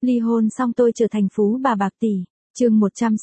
Ly hôn xong tôi trở thành phú bà bạc tỷ. Chương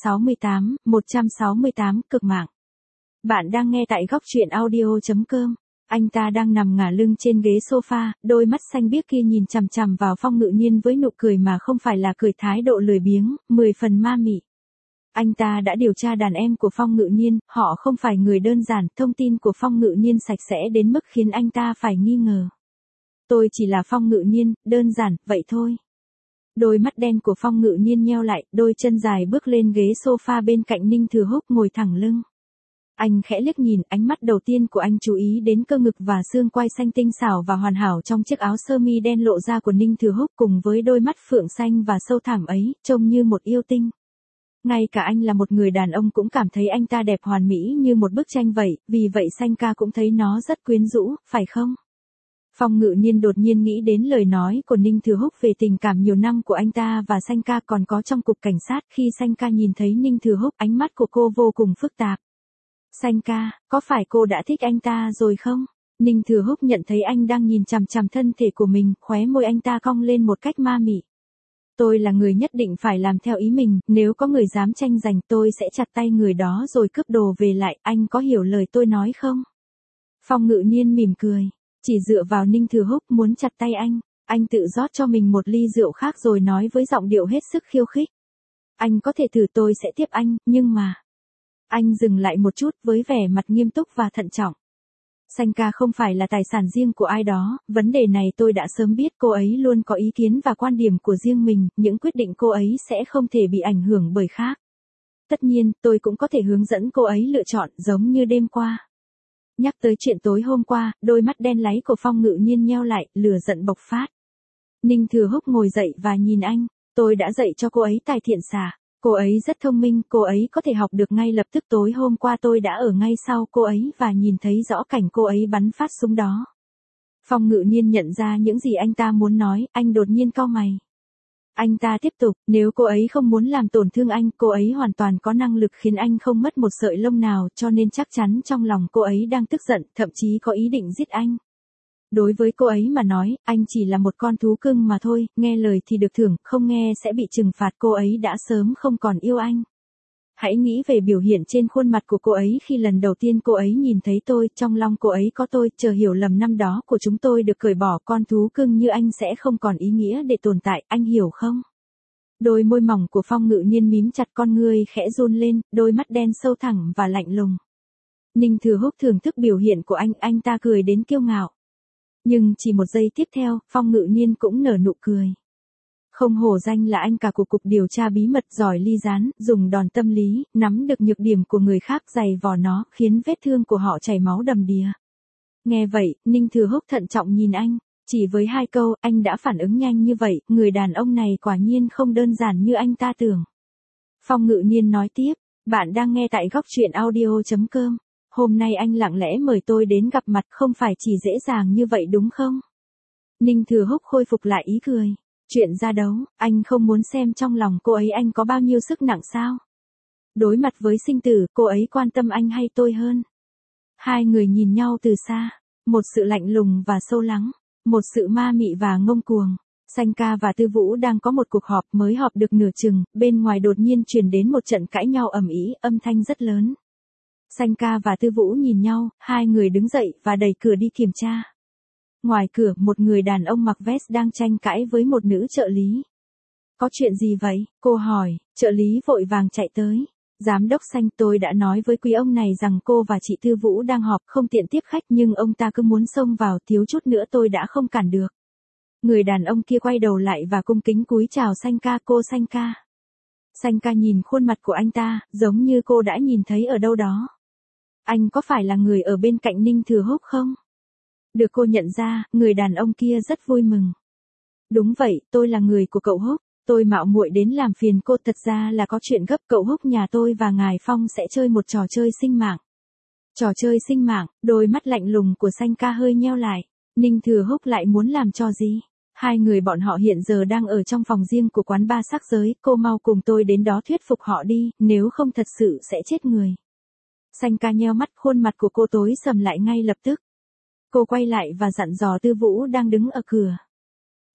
168, cực mạng. Bạn đang nghe tại góc truyện audio.com. Anh ta đang nằm ngả lưng trên ghế sofa, đôi mắt xanh biếc kia nhìn chằm chằm vào Phong Ngự Nhiên với nụ cười mà không phải là cười, thái độ lười biếng, 10 phần ma mị. Anh ta đã điều tra đàn em của Phong Ngự Nhiên, họ không phải người đơn giản, thông tin của Phong Ngự Nhiên sạch sẽ đến mức khiến anh ta phải nghi ngờ. Tôi chỉ là Phong Ngự Nhiên, đơn giản, vậy thôi. Đôi mắt đen của Phong Ngự Nhiên nheo lại, đôi chân dài bước lên ghế sofa bên cạnh Ninh Thừa Húc ngồi thẳng lưng. Anh khẽ liếc nhìn, ánh mắt đầu tiên của anh chú ý đến cơ ngực và xương quai xanh tinh xảo và hoàn hảo trong chiếc áo sơ mi đen lộ ra của Ninh Thừa Húc cùng với đôi mắt phượng xanh và sâu thẳm ấy, trông như một yêu tinh. Ngay cả anh là một người đàn ông cũng cảm thấy anh ta đẹp hoàn mỹ như một bức tranh vậy, vì vậy Sanh ca cũng thấy nó rất quyến rũ, phải không? Phong Ngự Nhiên đột nhiên nghĩ đến lời nói của Ninh Thừa Húc về tình cảm nhiều năm của anh ta và Sanh ca còn có trong cục cảnh sát. Khi Sanh ca nhìn thấy Ninh Thừa Húc, ánh mắt của cô vô cùng phức tạp. Sanh ca, có phải cô đã thích anh ta rồi không? Ninh Thừa Húc nhận thấy anh đang nhìn chằm chằm thân thể của mình, khóe môi anh ta cong lên một cách ma mị. Tôi là người nhất định phải làm theo ý mình, nếu có người dám tranh giành tôi sẽ chặt tay người đó rồi cướp đồ về lại, anh có hiểu lời tôi nói không? Phong Ngự Nhiên mỉm cười, chỉ dựa vào Ninh Thừa Húc muốn chặt tay anh tự rót cho mình một ly rượu khác rồi nói với giọng điệu hết sức khiêu khích. Anh có thể thử, tôi sẽ tiếp anh, nhưng mà... Anh dừng lại một chút với vẻ mặt nghiêm túc và thận trọng. Sanh ca không phải là tài sản riêng của ai đó, vấn đề này tôi đã sớm biết, cô ấy luôn có ý kiến và quan điểm của riêng mình, những quyết định cô ấy sẽ không thể bị ảnh hưởng bởi khác. Tất nhiên, tôi cũng có thể hướng dẫn cô ấy lựa chọn, giống như đêm qua. Nhắc tới chuyện tối hôm qua, đôi mắt đen láy của Phong Ngự Nhiên nheo lại, lửa giận bộc phát. Ninh Thừa Húc ngồi dậy và nhìn anh, tôi đã dạy cho cô ấy tài thiện xả. Cô ấy rất thông minh, cô ấy có thể học được ngay lập tức. Tối hôm qua tôi đã ở ngay sau cô ấy và nhìn thấy rõ cảnh cô ấy bắn phát súng đó. Phong Ngự Nhiên nhận ra những gì anh ta muốn nói, anh đột nhiên cau mày. Anh ta tiếp tục, nếu cô ấy không muốn làm tổn thương anh, cô ấy hoàn toàn có năng lực khiến anh không mất một sợi lông nào, cho nên chắc chắn trong lòng cô ấy đang tức giận, thậm chí có ý định giết anh. Đối với cô ấy mà nói, anh chỉ là một con thú cưng mà thôi, nghe lời thì được thưởng, không nghe sẽ bị trừng phạt. Cô ấy đã sớm không còn yêu anh. Hãy nghĩ về biểu hiện trên khuôn mặt của cô ấy khi lần đầu tiên cô ấy nhìn thấy tôi, trong lòng cô ấy có tôi, chờ hiểu lầm năm đó của chúng tôi được cởi bỏ, con thú cưng như anh sẽ không còn ý nghĩa để tồn tại, anh hiểu không? Đôi môi mỏng của Phong Ngự Nhiên mím chặt, con ngươi khẽ run lên, đôi mắt đen sâu thẳm và lạnh lùng. Ninh Thừa Húc thưởng thức biểu hiện của anh ta cười đến kiêu ngạo. Nhưng chỉ một giây tiếp theo, Phong Ngự Nhiên cũng nở nụ cười. Không hổ danh là anh cả của cục điều tra bí mật, giỏi ly gián, dùng đòn tâm lý, nắm được nhược điểm của người khác, giày vò nó, khiến vết thương của họ chảy máu đầm đìa. Nghe vậy, Ninh Thừa Húc thận trọng nhìn anh, chỉ với 2 câu, anh đã phản ứng nhanh như vậy, người đàn ông này quả nhiên không đơn giản như anh ta tưởng. Phong Ngự Nhiên nói tiếp, bạn đang nghe tại góc truyện audio.com. Hôm nay anh lặng lẽ mời tôi đến gặp mặt, không phải chỉ dễ dàng như vậy đúng không? Ninh Thừa Húc khôi phục lại ý cười. Chuyện ra đấu, anh không muốn xem trong lòng cô ấy anh có bao nhiêu sức nặng sao? Đối mặt với sinh tử, cô ấy quan tâm anh hay tôi hơn? Hai người nhìn nhau từ xa, một sự lạnh lùng và sâu lắng, một sự ma mị và ngông cuồng. Sanh ca và Tư Vũ đang có một cuộc họp, mới họp được nửa chừng, bên ngoài đột nhiên truyền đến một trận cãi nhau ầm ĩ, âm thanh rất lớn. Sanh ca và Tư Vũ nhìn nhau, hai người đứng dậy và đẩy cửa đi kiểm tra. Ngoài cửa, một người đàn ông mặc vest đang tranh cãi với một nữ trợ lý. Có chuyện gì vậy? Cô hỏi, trợ lý vội vàng chạy tới. Giám đốc Sanh, tôi đã nói với quý ông này rằng cô và chị Tư Vũ đang họp, không tiện tiếp khách, nhưng ông ta cứ muốn xông vào, thiếu chút nữa tôi đã không cản được. Người đàn ông kia quay đầu lại và cung kính cúi chào Sanh ca, cô Sanh ca. Sanh ca nhìn khuôn mặt của anh ta, giống như cô đã nhìn thấy ở đâu đó. Anh có phải là người ở bên cạnh Ninh Thừa Húc không? Được cô nhận ra, người đàn ông kia rất vui mừng. Đúng vậy, tôi là người của cậu Húc, tôi mạo muội đến làm phiền cô, thật ra là có chuyện gấp, cậu Húc nhà tôi và ngài Phong sẽ chơi một trò chơi sinh mạng. Trò chơi sinh mạng, đôi mắt lạnh lùng của Sanh ca hơi nheo lại. Ninh Thừa Húc lại muốn làm trò gì? Hai người bọn họ hiện giờ đang ở trong phòng riêng của quán bar sắc giới, cô mau cùng tôi đến đó thuyết phục họ đi, nếu không thật sự sẽ chết người. Sanh ca nheo mắt, khuôn mặt của cô tối sầm lại ngay lập tức. Cô quay lại và dặn dò Tư Vũ đang đứng ở cửa.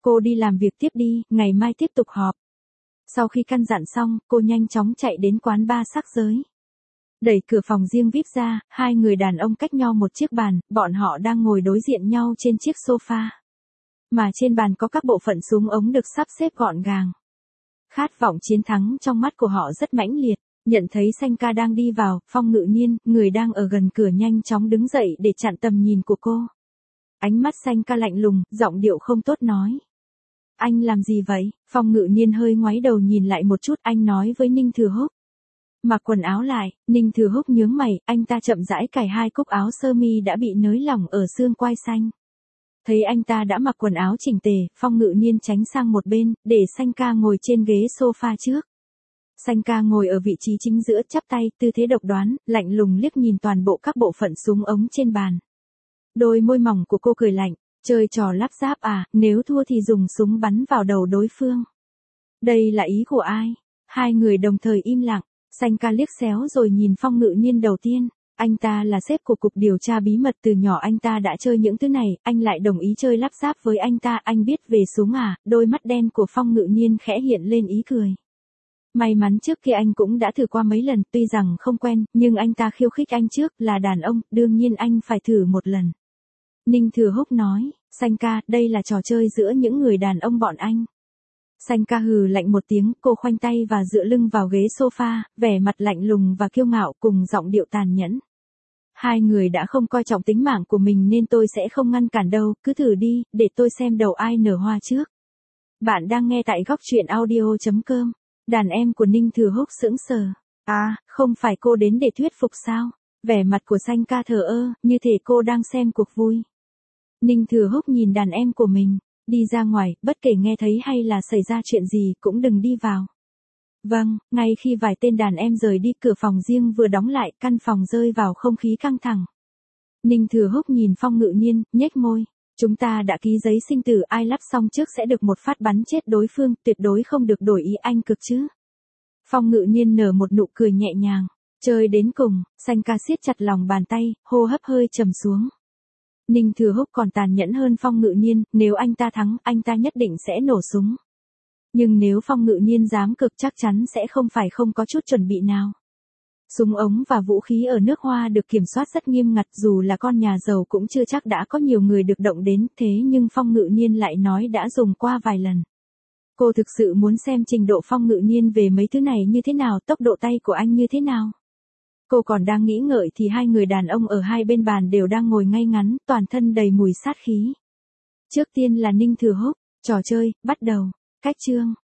cô đi làm việc tiếp đi, ngày mai tiếp tục họp. Sau khi căn dặn xong, cô nhanh chóng chạy đến quán bar sắc giới. Đẩy cửa phòng riêng VIP ra, hai người đàn ông cách nhau một chiếc bàn, bọn họ đang ngồi đối diện nhau trên chiếc sofa. Mà trên bàn có các bộ phận súng ống được sắp xếp gọn gàng. Khát vọng chiến thắng trong mắt của họ rất mãnh liệt. Nhận thấy Sanh ca đang đi vào, Phong Ngự Nhiên, người đang ở gần cửa nhanh chóng đứng dậy để chặn tầm nhìn của cô. Ánh mắt Sanh ca lạnh lùng, giọng điệu không tốt nói. Anh làm gì vậy? Phong Ngự Nhiên hơi ngoáy đầu nhìn lại một chút, anh nói với Ninh Thừa Húc. Mặc quần áo lại, Ninh Thừa Húc nhướng mày, anh ta chậm rãi cài hai cúc áo sơ mi đã bị nới lỏng ở xương quai xanh. Thấy anh ta đã mặc quần áo chỉnh tề, Phong Ngự Nhiên tránh sang một bên, để Sanh ca ngồi trên ghế sofa trước. Sanh ca ngồi ở vị trí chính giữa, chắp tay, tư thế độc đoán, lạnh lùng liếc nhìn toàn bộ các bộ phận súng ống trên bàn. Đôi môi mỏng của cô cười lạnh, chơi trò lắp ráp à, nếu thua thì dùng súng bắn vào đầu đối phương. Đây là ý của ai? Hai người đồng thời im lặng, Sanh ca liếc xéo rồi nhìn Phong Ngự Nhiên đầu tiên. Anh ta là sếp của cục điều tra bí mật, từ nhỏ anh ta đã chơi những thứ này, anh lại đồng ý chơi lắp ráp với anh ta, anh biết về súng à? Đôi mắt đen của Phong Ngự Nhiên khẽ hiện lên ý cười. May mắn trước kia anh cũng đã thử qua mấy lần, tuy rằng không quen, nhưng anh ta khiêu khích anh trước, là đàn ông, đương nhiên anh phải thử một lần. Ninh Thừa Húc nói, Sanh ca, đây là trò chơi giữa những người đàn ông bọn anh. Sanh ca hừ lạnh một tiếng, cô khoanh tay và dựa lưng vào ghế sofa, vẻ mặt lạnh lùng và kiêu ngạo cùng giọng điệu tàn nhẫn. Hai người đã không coi trọng tính mạng của mình nên tôi sẽ không ngăn cản đâu, cứ thử đi, để tôi xem đầu ai nở hoa trước. Bạn đang nghe tại góc truyện audio.com. Đàn em của Ninh Thừa Húc sững sờ. À, không phải cô đến để thuyết phục sao? Vẻ mặt của Sanh ca thờ ơ, như thể cô đang xem cuộc vui. Ninh Thừa Húc nhìn đàn em của mình. Đi ra ngoài, bất kể nghe thấy hay là xảy ra chuyện gì cũng đừng đi vào. Vâng, ngay khi vài tên đàn em rời đi, cửa phòng riêng vừa đóng lại, căn phòng rơi vào không khí căng thẳng. Ninh Thừa Húc nhìn Phong Ngự Nhiên, nhếch môi. Chúng ta đã ký giấy sinh tử, ai lắp xong trước sẽ được một phát bắn chết đối phương, tuyệt đối không được đổi ý anh cực chứ. Phong Ngự Nhiên nở một nụ cười nhẹ nhàng. Chơi đến cùng, Sanh ca siết chặt lòng bàn tay, hô hấp hơi trầm xuống. Ninh Thừa Húc còn tàn nhẫn hơn Phong Ngự Nhiên, nếu anh ta thắng, anh ta nhất định sẽ nổ súng. Nhưng nếu Phong Ngự Nhiên dám cực chắc chắn sẽ không phải không có chút chuẩn bị nào. Súng ống và vũ khí ở nước Hoa được kiểm soát rất nghiêm ngặt, dù là con nhà giàu cũng chưa chắc đã có nhiều người được động đến, thế nhưng Phong Ngự Nhiên lại nói đã dùng qua vài lần. Cô thực sự muốn xem trình độ Phong Ngự Nhiên về mấy thứ này như thế nào, tốc độ tay của anh như thế nào. Cô còn đang nghĩ ngợi thì hai người đàn ông ở hai bên bàn đều đang ngồi ngay ngắn, toàn thân đầy mùi sát khí. Trước tiên là Ninh Thừa Húc, trò chơi, bắt đầu. Cách chương